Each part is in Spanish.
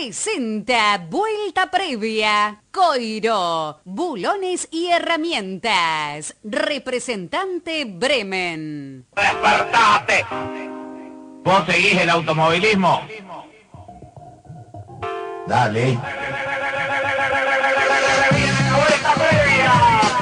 presenta Vuelta Previa. Coiro, bulones y herramientas. Representante Bremen. ¡Despertate! ¿Vos seguís el automovilismo? Dale. ¡Viene la Vuelta Previa!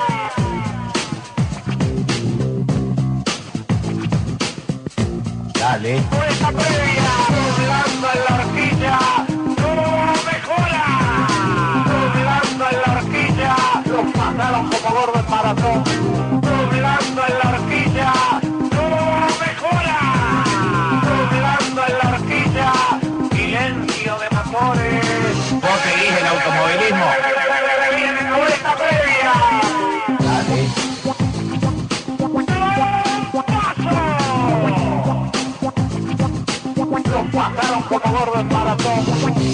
Dale. Vuelta Previa, doblando en la horquilla, no mejora. Doblando en la horquilla, los pasaron como gordo en maratón. Doblando en la horquilla, no mejora. Doblando en la horquilla, silencio de motores. ¿Vos seguís el automovilismo? Viene la Vuelta Previa. Dale. Los pasaron como gordo en maratón.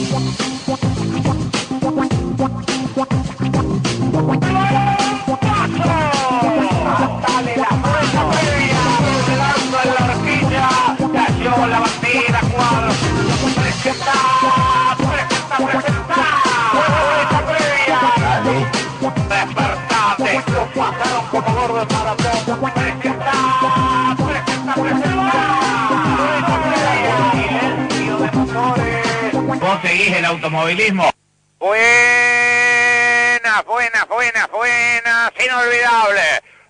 Dale la Vuelta Previa, doblando en la horquilla, cayó la bandera cuadro. Presenta. Vuelta Previa. Dale. Despertate. Los pasaron como gordo en maratón. Presenta. ¿Vos seguís el automovilismo? Buenas, inolvidable.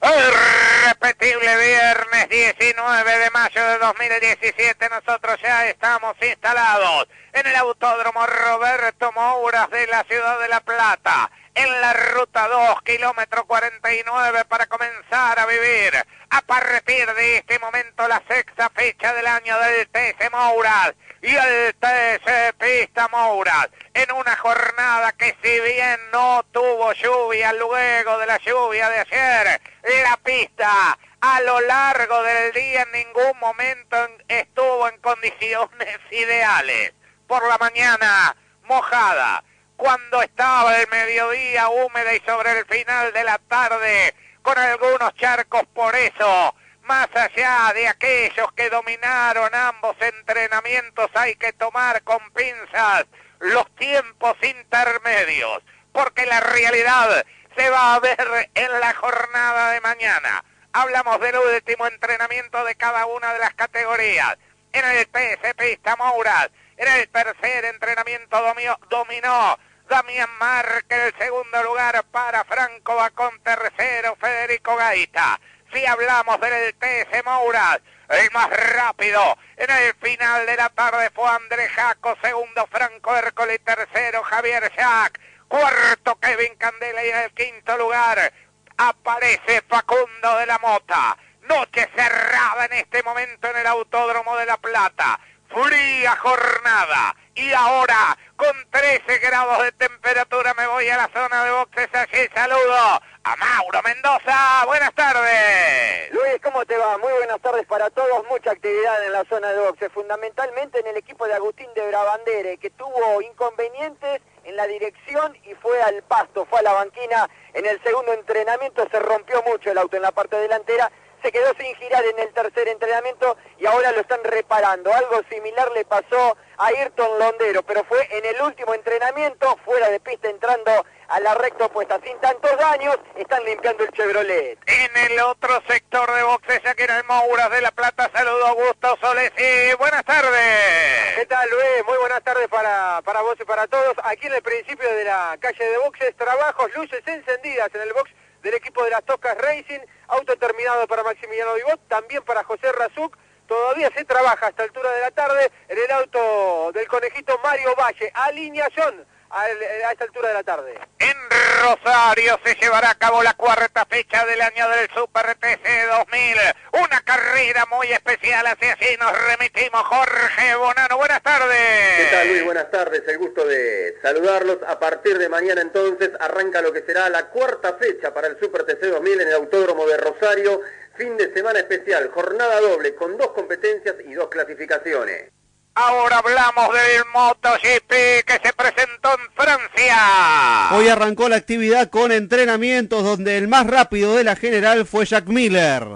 Irrepetible viernes 19 de mayo de 2017. Nosotros ya estamos instalados en el Autódromo Roberto Mouras de la ciudad de La Plata, en la ruta 2, kilómetro 49, para comenzar a vivir a partir de este momento la sexta fecha del año del TC Mouras y el TC Pista Mouras, en una jornada que, si bien no tuvo lluvia luego de la lluvia de ayer, la pista a lo largo del día en ningún momento estuvo en condiciones ideales. Por la mañana mojada, cuando estaba el mediodía húmeda y sobre el final de la tarde con algunos charcos. Por eso, más allá de aquellos que dominaron ambos entrenamientos, hay que tomar con pinzas los tiempos intermedios, porque la realidad se va a ver en la jornada de mañana. Hablamos del último entrenamiento de cada una de las categorías. En el TC Pista Mouras, en el tercer entrenamiento dominó Damián Márquez, el segundo lugar para Franco Bacón, tercero Federico Gaita. Si hablamos del TC Mouras, el más rápido en el final de la tarde fue Andrés Jaco, segundo Franco Hércules, tercero Javier Jack, cuarto Kevin Candela y en el quinto lugar aparece Facundo de la Mota. Noche cerrada en este momento en el Autódromo de La Plata. Fría jornada. Y ahora, con 13 grados de temperatura, me voy a la zona de boxes. Allí saludo a Mauro Mendoza. Buenas tardes. Luis, ¿cómo te va? Muy buenas tardes para todos. Mucha actividad en la zona de boxes, fundamentalmente en el equipo de Agustín de Brabandere, que tuvo inconvenientes en la dirección y fue al pasto, fue a la banquina. En el segundo entrenamiento se rompió mucho el auto en la parte delantera. Se quedó sin girar en el tercer entrenamiento y ahora lo están reparando. Algo similar le pasó a Ayrton Londero, pero fue en el último entrenamiento, fuera de pista, entrando a la recta opuesta. Sin tantos daños, están limpiando el Chevrolet. En el otro sector de boxes, aquí en el Mouras de La Plata, saludo a Augusto Solesi. Buenas tardes. ¿Qué tal, Luis? Muy buenas tardes para vos y para todos. Aquí en el principio de la calle de boxes, trabajos, luces encendidas en el box del equipo de las Tocas Racing, auto terminado para Maximiliano Vivot, también para José Razuc. Todavía se trabaja a esta altura de la tarde en el auto del conejito Mario Valle. Alineación a esta altura de la tarde. En Rosario se llevará a cabo la cuarta fecha del año del Super TC 2000. Una carrera muy especial, hacia allí nos remitimos. Jorge Bonano, buenas tardes. ¿Qué tal, Luis? Buenas tardes, el gusto de saludarlos. A partir de mañana entonces arranca lo que será la cuarta fecha para el Super TC 2000 en el Autódromo de Rosario. Fin de semana especial, jornada doble con 2 competencias y 2 clasificaciones. Ahora hablamos del MotoGP que se presentó en Francia. Hoy arrancó la actividad con entrenamientos donde el más rápido de la general fue Jack Miller.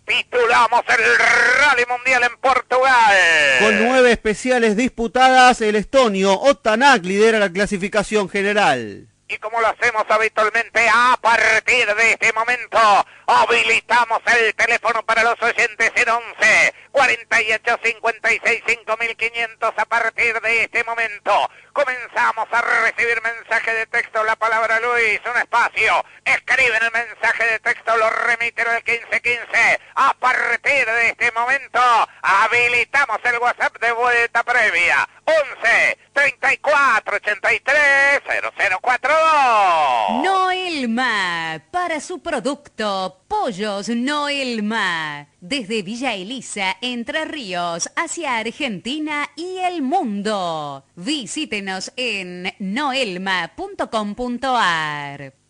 titulamos el Rally Mundial en Portugal. Con 9 especiales disputadas, el estonio Otanak lidera la clasificación general. Y como lo hacemos habitualmente, a partir de este momento, habilitamos el teléfono para los oyentes en 11 48 56 5500. A partir de este momento, comenzamos a recibir mensaje de texto. La palabra Luis, un espacio. Escriben el mensaje de texto, lo remiten al 1515. A partir de este momento, habilitamos el WhatsApp de vuelta previa. 11 34 83 0042. Noelma, para su producto Pollos Noelma, desde Villa Elisa, Entre Ríos, hacia Argentina y el mundo. Visítenos en noelma.com.ar.